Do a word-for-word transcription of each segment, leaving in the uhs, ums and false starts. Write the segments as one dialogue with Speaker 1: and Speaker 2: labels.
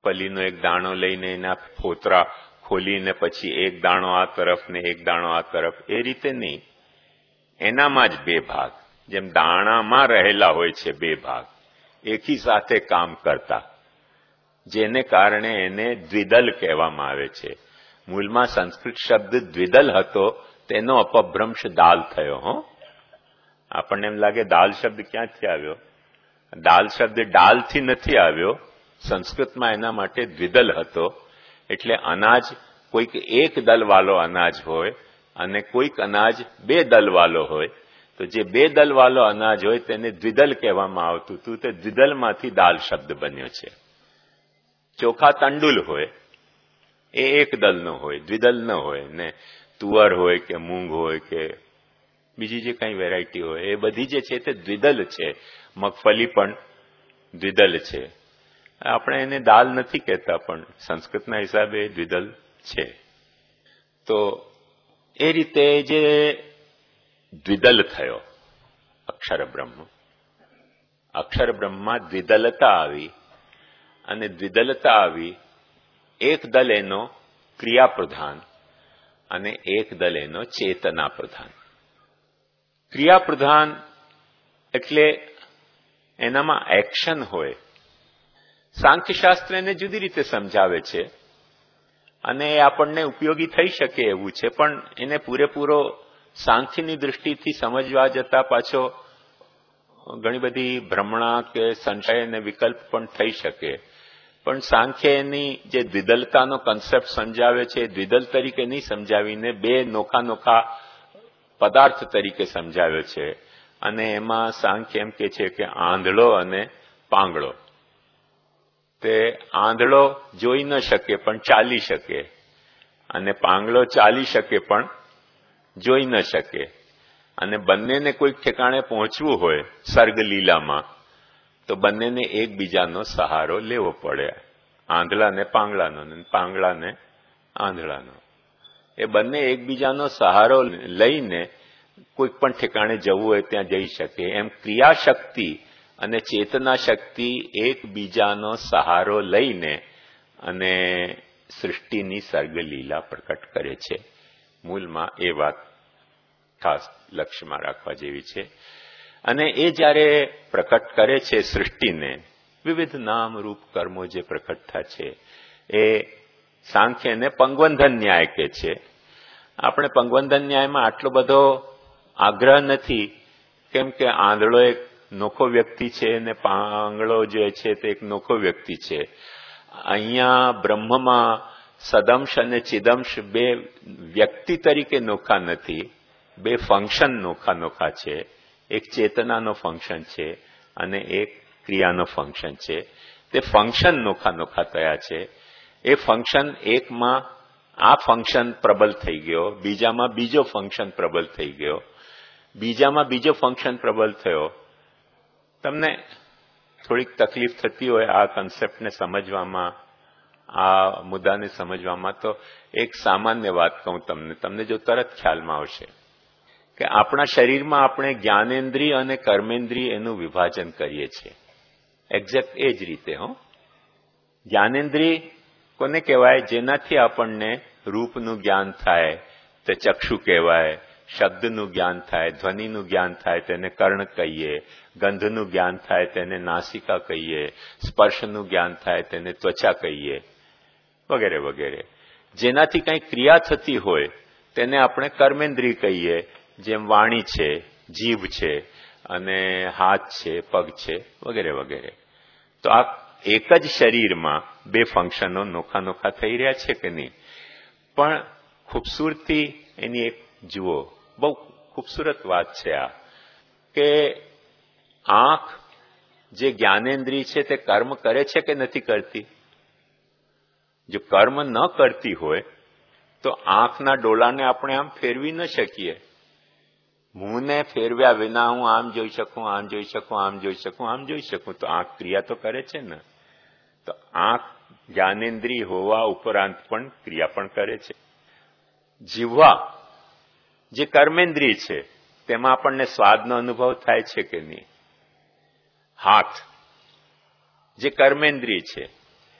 Speaker 1: મગફળીનો એક દાણો લઈને એના ફોતરા ખોલીને પછી એક દાણો આ તરફ ને એક દાણો આ તરફ, એ રીતે નહીં. એનામાં જ બે ભાગ, જેમ દાણામાં રહેલા હોય છે બે ભાગ, એકી સાથે કામ કરતા, જેને કારણે એને દ્વિદલ કહેવામાં આવે છે. મૂળમાં સંસ્કૃત શબ્દ દ્વિદલ હતો, તેનો અપભ્રંશ દાલ થયો. હો, આપણને એમ લાગે દાલ શબ્દ ક્યાંથી આવ્યો? દાલ શબ્દ ડાલથી નથી આવ્યો. સંસ્કૃતમાં એના માટે દ્વિદલ હતો. એટલે અનાજ કોઈક એક દલવાળો અનાજ હોય અને કોઈક અનાજ બે દલવાળો હોય, તો જે બે દલવાળો અનાજ હોય તેને દ્વિદલ કહેવામાં આવતું હતું. તે દ્વિદલમાંથી દાલ શબ્દ બન્યો છે. ચોખા તંડુલ હોય એ એક દલનો હોય, દ્વિદલ ન હોય. ને તુવર હોય કે મૂંગ હોય કે બીજી જે કઈ વેરાયટી હોય, એ બધી જે છે તે દ્વિદલ છે. મગફળી પણ દ્વિદલ છે. આપણે એને દાલ નથી કહેતા, પણ સંસ્કૃતના હિસાબે દ્વિદલ છે. તો એ રીતે જે દ્વિદલ થયો અક્ષર બ્રહ્મ, અક્ષર બ્રહ્મમાં દ્વિદલતા આવી, અને દ્વિદલતા આવી એક દલ એનો ક્રિયા પ્રધાન અને એક દલ એનો ચેતના પ્રધાન. ક્રિયા પ્રધાન એટલે એનામાં એક્શન હોય. સાંખ્યશાસ્ત્ર એને જુદી રીતે સમજાવે છે અને એ આપણને ઉપયોગી થઈ શકે એવું છે, પણ એને પૂરેપૂરો સાંખ્યની દ્રષ્ટિથી સમજવા જતા પાછો ઘણી બધી ભ્રમણા કે સંશય અને વિકલ્પ પણ થઈ શકે. પણ સાંખ્ય એની જે દ્વિદલતાનો કન્સેપ્ટ સમજાવે છે, દ્વિદલ તરીકે નહીં સમજાવીને બે નોખા નોખા પદાર્થ તરીકે સમજાવ્યો છે. અને એમાં સાંખ્ય એમ કે છે કે આંધળો અને પાંગળો. તે આંધળો જોઈ ન શકે પણ ચાલી શકે, અને પાંગળો ચાલી શકે પણ જોઈ ન શકે. અને બંનેને કોઈક ઠેકાણે પહોંચવું હોય સર્ગલીલામાં, તો બંનેને એકબીજાનો સહારો લેવો પડે. આંધળાને પાંગળાનો, પાંગળાને આંધળાનો. એ બંને એકબીજાનો સહારો લઈને કોઈક પણ ઠેકાણે જવું હોય ત્યાં જઈ શકે. એમ ક્રિયાશક્તિ અને ચેતના શક્તિ એકબીજાનો સહારો લઈને અને સૃષ્ટિની સર્ગલીલા પ્રકટ કરે છે. મૂળમાં એ વાત ખાસ લક્ષ્યમાં રાખવા જેવી છે. અને એ જ્યારે પ્રકટ કરે છે સૃષ્ટિને, વિવિધ નામ રૂપ કર્મો જે પ્રકટ થાય છે, એ સાંખ્યને પંગવંધન ન્યાય કે છે. આપણે પંગવંધન ન્યાયમાં આટલો બધો આગ્રહ નથી, કેમ કે આંધળો એક નોખો વ્યક્તિ છે અને પાંગળો જે છે તે એક નોખો વ્યક્તિ છે. અહીંયા બ્રહ્મમાં સદંશ અને ચિદંશ બે વ્યક્તિ તરીકે નોખા નથી, બે ફંક્શન નોખા નોખા છે. એક ચેતનાનો ફંક્શન છે અને એક ક્રિયાનો ફંક્શન છે. તે ફંક્શન નોખા નોખા થયા છે. એ ફંક્શન એકમાં આ ફંક્શન પ્રબલ થઈ ગયો, બીજામાં બીજો ફંક્શન પ્રબલ થઈ ગયો, બીજામાં બીજો ફંક્શન પ્રબલ થયો. તમને થોડીક તકલીફ થતી હોય આ કન્સેપ્ટને સમજવામાં, આ મુદ્દાને સમજવામાં, તો એક સામાન્ય વાત કહું તમને, તમને જો તરત ખ્યાલમાં આવશે કે આપણા શરીરમાં આપણે જ્ઞાનેન્દ્રિય અને કર્મેન્દ્રિય એનું વિભાજન કરીએ છીએ. એક્ઝેક્ટ એ જ રીતે. હો, જ્ઞાનેન્દ્રિય કોને કહેવાય? જેનાથી આપણને રૂપનું જ્ઞાન થાય તે ચક્ષુ કહેવાય, શબ્દનું જ્ઞાન થાય, ધ્વનિનું જ્ઞાન થાય તેને કર્ણ કહીએ, ગંધનું જ્ઞાન થાય તેને નાસિકા કહીએ, સ્પર્શનું જ્ઞાન થાય તેને ત્વચા કહીએ, વગેરે વગેરે. જેનાથી કંઈ ક્રિયા થતી હોય તેને આપણે કર્મેન્દ્રિય કહીએ, જેમ વાણી છે, જીભ છે અને હાથ છે, પગ છે, વગેરે વગેરે. તો આ એક જ શરીરમાં બે ફંક્શનો નોખા નોખા થઈ રહ્યા છે કે નહીં? પણ ખૂબસૂરતી એની એક જુઓ, બહુ ખૂબસૂરત વાત છે આ, કે આંખ જે જ્ઞાનેન્દ્રિય છે તે કર્મ કરે છે કે નથી કરતી? જો કર્મ ન કરતી હોય તો આંખના ડોળાને આપણે આમ ફેરવી ન શકીએ. મુંહને ફેરવ્યા વિના હું આમ જોઈ શકું, આમ જોઈ શકું, આમ જોઈ શકું, આમ જોઈ શકું, તો આંખ ક્રિયા તો કરે છે ને. તો આંખ જ્ઞાનેન્દ્રિય હોવા ઉપરાંત પણ ક્રિયા પણ કરે છે. જીહ્વા જે કર્મેન્દ્રિય છે તેમાં આપણને સ્વાદનો અનુભવ થાય છે કે નહીં? હાથ જે કર્મેન્દ્રિય છે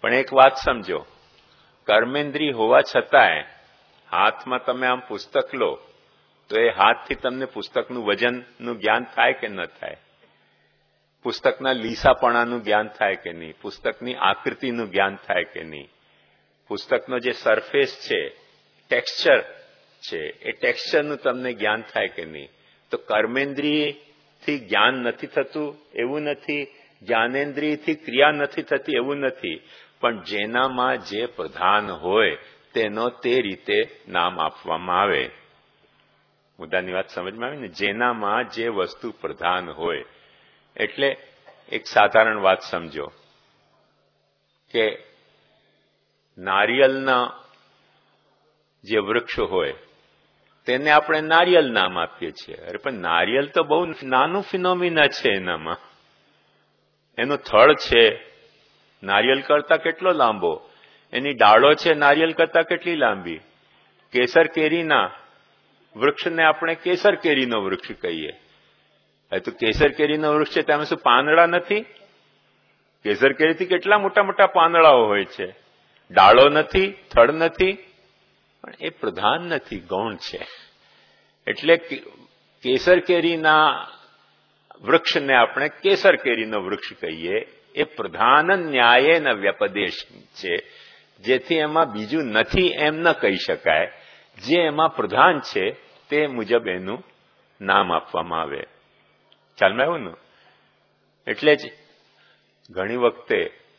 Speaker 1: પણ એક વાત સમજો, કર્મેન્દ્રિય હોવા છતાંય હાથમાં તમે આમ પુસ્તક લો તો એ હાથથી તમને પુસ્તકનું વજનનું જ્ઞાન થાય કે ન થાય? પુસ્તકના લીસાપણાનું જ્ઞાન થાય કે નહીં? પુસ્તકની આકૃતિનું જ્ઞાન થાય કે નહીં? પુસ્તકનો જે સરફેસ છે, ટેક્સચર છે, એ ટેક્સચરનું તમને જ્ઞાન થાય કે નહીં? તો કર્મેન્દ્રિયથી જ્ઞાન નથી થતું એવું નથી, જ્ઞાનેન્દ્રિયથી ક્રિયા નથી થતી એવું નથી, પણ જેનામાં જે પ્રધાન હોય તેનો તે રીતે નામ આપવામાં આવે. મુદ્દાની વાત સમજમાં આવી ને? જેનામાં જે વસ્તુ પ્રધાન હોય. એટલે એક સાધારણ વાત સમજો કે નારિયેલના જે વૃક્ષ હોય તેને આપણે નારિયેલ નામ આપીએ છીએ. અરે પણ નારિયેલ તો બહુ નાનું ફિનોમિના છે. એનામાં એનો થડ છે નારિયેલ કરતા કેટલો લાંબો, એની ડાળો છે નારિયેલ કરતા કેટલી લાંબી. કેસર કેરીના વૃક્ષને આપણે કેસર કેરીનો વૃક્ષ કહીએ. હવે તો કેસર કેરીનો વૃક્ષ છે તેમાં શું પાંદડા નથી? કેસર કેરીથી કેટલા મોટા મોટા પાંદડાઓ હોય છે. ડાળો નથી, થડ નથી, પણ એ પ્રધાન નથી, ગૌણ છે. એટલે કેસર કેરીના વૃક્ષને આપણે કેસર કેરીનો વૃક્ષ કહીએ. એ પ્રધાન ન્યાયે વ્યપદેશ છે, જેથી એમાં બીજું નથી એમ ન કહી શકાય. જે એમાં પ્રધાન છે તે મુજબ એનું નામ આપવામાં આવે. ખ્યાલમાં આવ્યું ને? એટલે જ ઘણી વખતે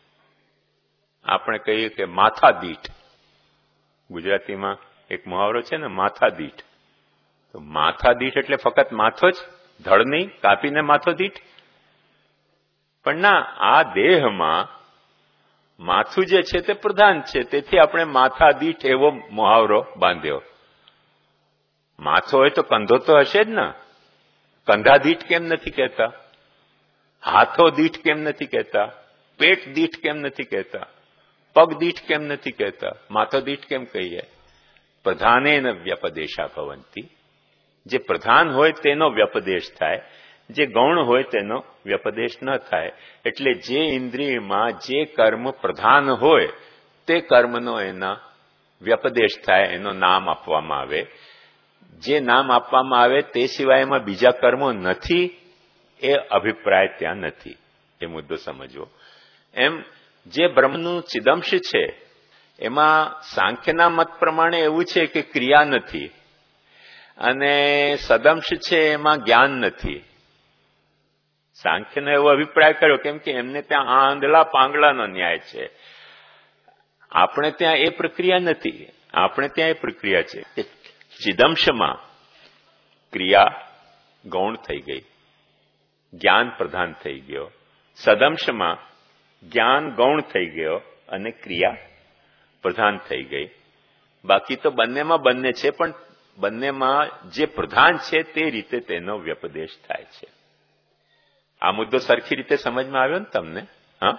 Speaker 1: આપણે કહીએ કે માથા દીઠ, ગુજરાતીમાં એક મુહાવરો છે ને, માથા દીઠ. તો માથા દીઠ એટલે ફક્ત માથો જ, ધડ નહીં, કાપીને માથો દીઠ. પણ ના, આ દેહમાં માથું જે છે તે પ્રધાન છે, તેથી આપણે માથા દીઠ એવો મુહાવરો બાંધ્યો. માથો હોય તો કંધો તો હશે જ ને. કંધા દીઠ કેમ નથી કહેતા? હાથો દીઠ કેમ નથી કહેતા? પેટ દીઠ કેમ નથી કહેતા? પગ દીઠ કેમ નથી કહેતા? માથો દીઠ કેમ કહીએ? પ્રધાનેન વ્યપદેશા ભવંતી. જે પ્રધાન હોય તેનો વ્યપદેશ થાય, જે ગૌણ હોય તેનો વ્યપદેશ ન થાય. એટલે જે ઇન્દ્રિયમાં જે કર્મ પ્રધાન હોય તે કર્મનો એના વ્યપદેશ થાય, એનો નામ આપવામાં આવે. જે નામ આપવામાં આવે તે સિવાય એમાં બીજા કર્મો નથી એ અભિપ્રાય ત્યાં નથી. એ મુદ્દો સમજવો. એમ જે બ્રહ્મનું ચિદંશ છે એમાં સાંખ્યના મત પ્રમાણે એવું છે કે ક્રિયા નથી, અને સદંશ છે એમાં જ્ઞાન નથી. સાંખ્યનો એવો અભિપ્રાય કર્યો કેમ કે એમને ત્યાં આંધળા પાંગળાનો ન્યાય છે. આપણે ત્યાં એ પ્રક્રિયા નથી. આપણે ત્યાં એ પ્રક્રિયા છે. ચિદંશમાં ક્રિયા ગૌણ થઈ ગઈ, જ્ઞાન પ્રધાન થઈ ગયો. સદંશમાં જ્ઞાન ગૌણ થઈ ગયો અને ક્રિયા પ્રધાન થઈ ગઈ. બાકી તો બંનેમાં બંને છે, પણ બંનેમાં જે પ્રધાન છે તે રીતે તેનો વ્યપદેશ થાય છે. આ મુદ્દો સરખી રીતે સમજમાં આવ્યો ને તમને? હા.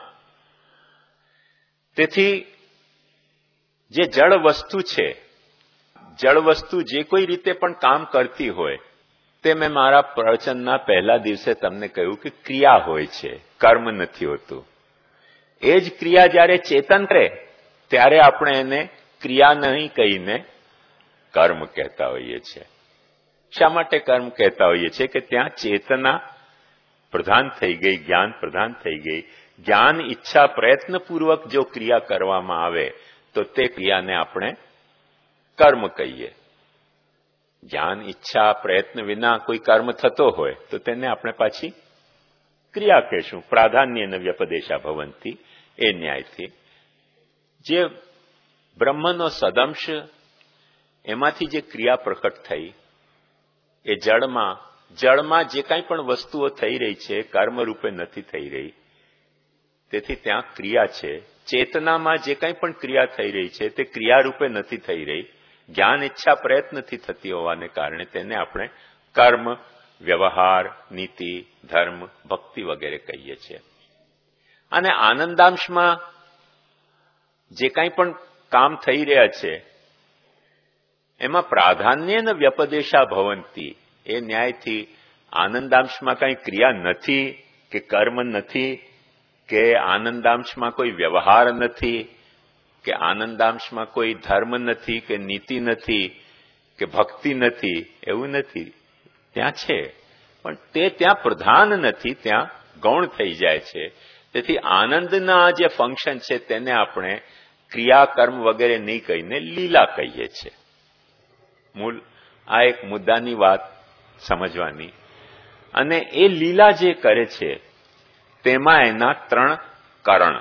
Speaker 1: તેથી જે જળ વસ્તુ છે, જળ વસ્તુ જે કોઈ રીતે પણ કામ કરતી હોય, તે મેં મારા પ્રવચનના પહેલા દિવસે તમને કહ્યું કે ક્રિયા હોય છે, કર્મ નથી હોતું. એ જ ક્રિયા જ્યારે ચેતન કરે ત્યારે આપણે એને ક્રિયા નહીં કહીને કર્મ કહેતા હોઈએ છીએ. શા માટે કર્મ કહેતા હોઈએ છીએ? કે ત્યાં ચેતના પ્રધાન થઈ ગઈ, જ્ઞાન પ્રધાન થઈ ગઈ. જ્ઞાન ઈચ્છા પ્રયત્નપૂર્વક જો ક્રિયા કરવામાં આવે તો તે ક્રિયાને આપણે કર્મ કહીએ. જ્ઞાન ઈચ્છા પ્રયત્ન વિના કોઈ કર્મ થતો હોય તો તેને આપણે પાછી ક્રિયા કહેશું. પ્રાધાન્યન વ્યપદેશા ભવંતી એ ન્યાયથી. જે બ્રહ્મનો સદંશ, એમાંથી જે ક્રિયા પ્રકટ થઈ એ જળમાં, જળમાં જે કાંઈ પણ વસ્તુઓ થઈ રહી છે કર્મ રૂપે નથી થઈ રહી, તેથી ત્યાં ક્રિયા છે. ચેતનામાં જે કાંઈ પણ ક્રિયા થઈ રહી છે તે ક્રિયા રૂપે નથી થઈ રહી. જ્ઞાન ઈચ્છા પ્રયત્નથી થતી હોવાને કારણે તેને આપણે કર્મ, વ્યવહાર, નીતિ, ધર્મ, ભક્તિ વગેરે કહીએ છીએ. અને આનંદાંશમાં જે કાંઈ પણ કામ થઈ રહ્યા છે એમાં પ્રાધાન્યન વ્યપદેશા ભવંતી એ ન્યાયથી આનંદાંશમાં કાંઈ ક્રિયા નથી કે કર્મ નથી કે આનંદાંશમાં કોઈ વ્યવહાર નથી, કે આનંદાંશમાં કોઈ ધર્મ નથી, કે નીતિ નથી, કે ભક્તિ નથી, એવું નથી. ત્યાં છે, પણ તે ત્યાં પ્રધાન નથી, ત્યાં ગૌણ થઈ જાય છે. તેથી આનંદના જે ફંક્શન છે તેને આપણે ક્રિયા કર્મ વગેરે નહીં કહીને લીલા કહીએ છીએ. મૂળ આ એક મુદ્દાની વાત સમજવાની. અને એ લીલા જે કરે છે તેમાં એના ત્રણ કરણ,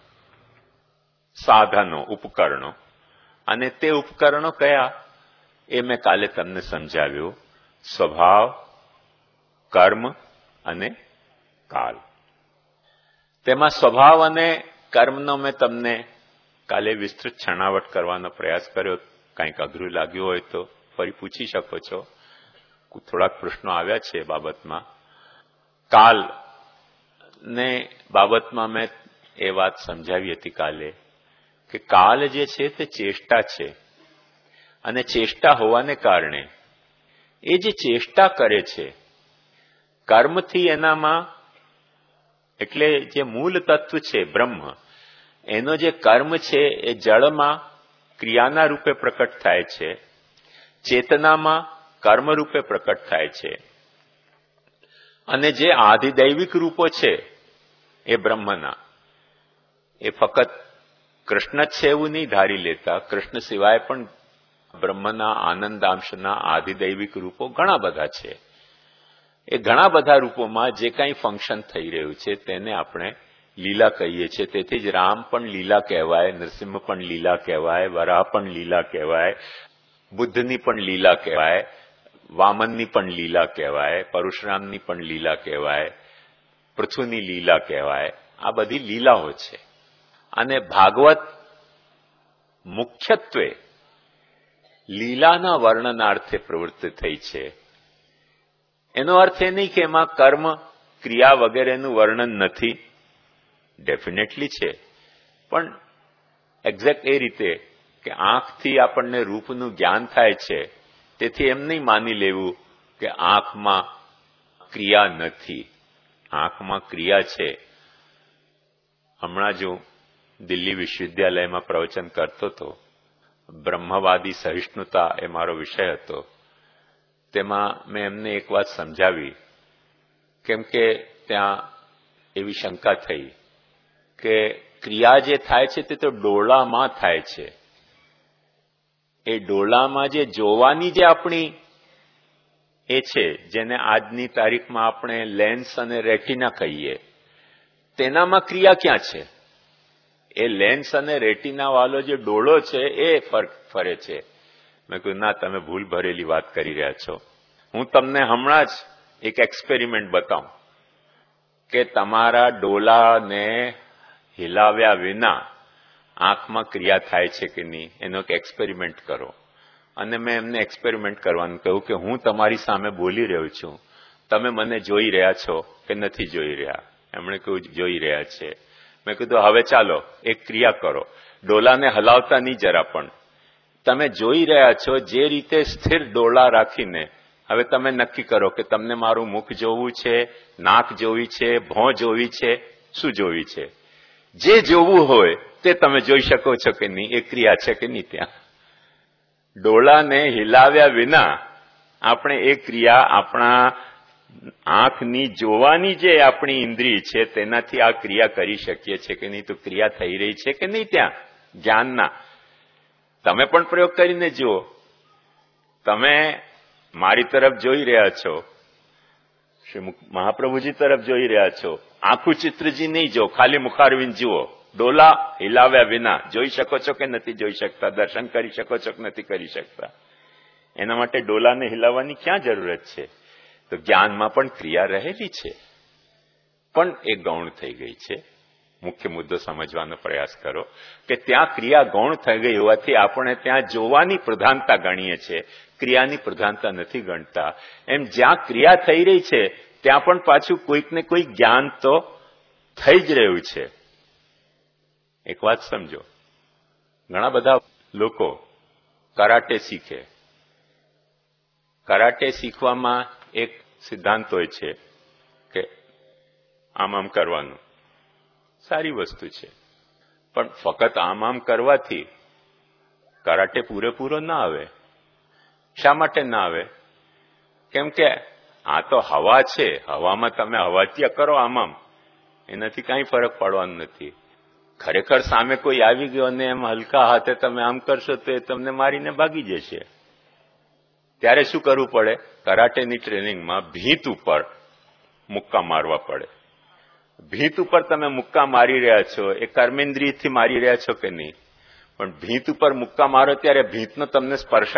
Speaker 1: સાધનો, ઉપકરણો, અને તે ઉપકરણો કયા એ મેં કાલે તમને સમજાવ્યું. સ્વભાવ, કર્મ અને કાલ. તેમાં સ્વભાવ અને કર્મનો મેં તમને કાલે વિસ્તૃત છણાવટ કરવાનો પ્રયાસ કર્યો. કંઈક અઘરું લાગ્યું હોય તો ફરી પૂછી શકો છો. થોડાક પ્રશ્નો આવ્યા છે એ બાબતમાં. કાલ ને બાબતમાં મેં એ વાત સમજાવી હતી કાલે કે કાલ જે છે તે ચેષ્ટા છે, અને ચેષ્ટા હોવાને કારણે એ જે ચેષ્ટા કરે છે કર્મથી એનામાં, એટલે જે મૂળ તત્વ છે બ્રહ્મ, એનો જે કર્મ છે એ જળમાં ક્રિયાના રૂપે પ્રકટ થાય છે, ચેતનામાં કર્મ રૂપે પ્રકટ થાય છે, અને જે આધિદૈવિક રૂપો છે એ બ્રહ્મના, એ ફક્ત કૃષ્ણ જ છે એવું નહીં ધારી લેતા. કૃષ્ણ સિવાય પણ બ્રહ્મના આનંદાંશના આધિદૈવિક રૂપો ઘણા બધા છે. એ ઘણા બધા રૂપોમાં જે કંઈ ફંક્શન થઈ રહ્યું છે તેને આપણે લીલા કહીએ છીએ. તેથી જ રામ પણ લીલા કહેવાય, નરસિંહ પણ લીલા કહેવાય, વરાહ પણ લીલા કહેવાય, બુદ્ધની પણ લીલા કહેવાય, વામનની પણ લીલા કહેવાય, પરશુરામની પણ લીલા કહેવાય, પૃથુની લીલા કહેવાય. આ બધી લીલાઓ છે. અને ભાગવત મુખ્યત્વે લીલાના વર્ણનાર્થે પ્રવૃત્તિ થઈ છે. એનો અર્થ એ નહીં કે એમાં કર્મ, ક્રિયા વગેરેનું વર્ણન નથી. ડેફિનેટલી છે, પણ એક્ઝેક્ટ એ રીતે કે આંખથી આપણને રૂપનું જ્ઞાન થાય છે, તેથી એમ નહીં માની લેવું કે આંખમાં ક્રિયા નથી. આંખમાં ક્રિયા છે. હમણાં જ હું દિલ્હી વિશ્વવિદ્યાલયમાં પ્રવચન કરતો હતો. બ્રહ્મવાદી સહિષ્ણુતા એ મારો વિષય હતો. તેમાં મેં એમને એક વાત સમજાવી, કેમ કે ત્યાં એવી શંકા થઈ કે ક્રિયા જે થાય છે તે તો ડોળામાં થાય છે. એ ડોળામાં જે જોવાની જે આપણી એ છે, જેને આજની તારીખમાં આપણે લેન્સ અને રેટિના કહીએ, તેનામાં ક્રિયા ક્યાં છે? એ લેન્સ અને રેટિના વાળો જે ડોળો છે એ ફરે છે. મેં કહ્યું ના, તમે ભૂલ ભરેલી વાત કરી રહ્યા છો. હું તમને હમણાં જ એક એક્સપેરિમેન્ટ બતાવું કે તમારા ડોલાને હિલાવ્યા વિના આંખમાં ક્રિયા થાય છે કે નહીં, એનો એક એક્સપેરિમેન્ટ કરો. અને મેં એમને એક્સપેરિમેન્ટ કરવાનું કહ્યું કે હું તમારી સામે બોલી રહ્યો છું, તમે મને જોઈ રહ્યા છો કે નથી જોઈ રહ્યા? એમણે કહ્યું જોઈ રહ્યા છે. મેં કીધું હવે ચાલો એક ક્રિયા કરો, ડોલાને હલાવતા નહીં જરા પણ. તમે જોઈ રહ્યા છો જે રીતે સ્થિર ડોલા રાખીને હવે તમે નક્કી કરો કે તમને મારું મુખ જોવું છે, નાક જોવી છે, ભોં જોવી છે, શું જોવી છે? જે જોવું હોય તે તમે જોઈ શકો છો કે નહીં? એ ક્રિયા છે કે નહીં? ત્યાં ડોળાને હિલાવ્યા વિના આપણે એ ક્રિયા આપણા આંખની જોવાની જે આપણી ઇન્દ્રિય છે તેનાથી આ ક્રિયા કરી શકીએ છીએ કે નહીં? તો ક્રિયા થઈ રહી છે કે નહીં? ત્યાં જ્ઞાનના તમે પણ પ્રયોગ કરીને જુઓ. તમે મારી તરફ જોઈ રહ્યા છો, શ્રી મહાપ્રભુજી તરફ જોઈ રહ્યા છો, આખું ચિત્રજી નહીં જો, ખાલી મુખારવિંદ જુઓ. ડોલા હિલાવ્યા વિના જોઈ શકો છો કે નથી જોઈ શકતા? દર્શન કરી શકો છો કે નથી કરી શકતા? એના માટે ડોલાને હિલાવવાની ક્યાં જરૂરત છે? તો જ્ઞાનમાં પણ ક્રિયા રહેલી છે, પણ એ ગૌણ થઈ ગઈ છે. મુખ્ય મુદ્દો સમજવાનો પ્રયાસ કરો કે ત્યાં ક્રિયા ગૌણ થઈ ગઈ હોવાથી આપણે ત્યાં જોવાની પ્રધાનતા ગણીએ છીએ, ક્રિયાની પ્રધાનતા નથી ગણતા. એમ જ્યાં ક્રિયા થઈ રહી છે ત્યાં પણ પાછું કોઈક ને કોઈક જ્ઞાન તો થઈ જ રહ્યું છે. એક વાત સમજો, ઘણા બધા લોકો કરાટે શીખે. કરાટે શીખવામાં એક સિદ્ધાંત હોય છે કે આમ આમ કરવાનું, સારી વસ્તુ છે, પણ ફક્ત આમ આમ કરવાથી કરાટે પૂરેપૂરો ના આવે. શા માટે ના આવે? કેમ કે આ તો હવા છે, હવામાં તમે હવાતિયા કરો આમ આમ, એનાથી કાંઈ ફરક પડવાનો નથી. ખરેખર સામે કોઈ આવી ગયો અને એમ હલકા હાથે તમે આમ કરશો તો એ તમને મારીને ભાગી જશે. ત્યારે શું કરવું પડે? કરાટેની ટ્રેનિંગમાં ભીત ઉપર મુક્કા મારવા પડે. ભીત ઉપર તમે મુક્કા મારી રહ્યા છો, એ કર્મેન્દ્રિયથી મારી રહ્યા છો કે નહીં? પણ ભીત ઉપર મુક્કા મારો ત્યારે ભીતનો તમને સ્પર્શ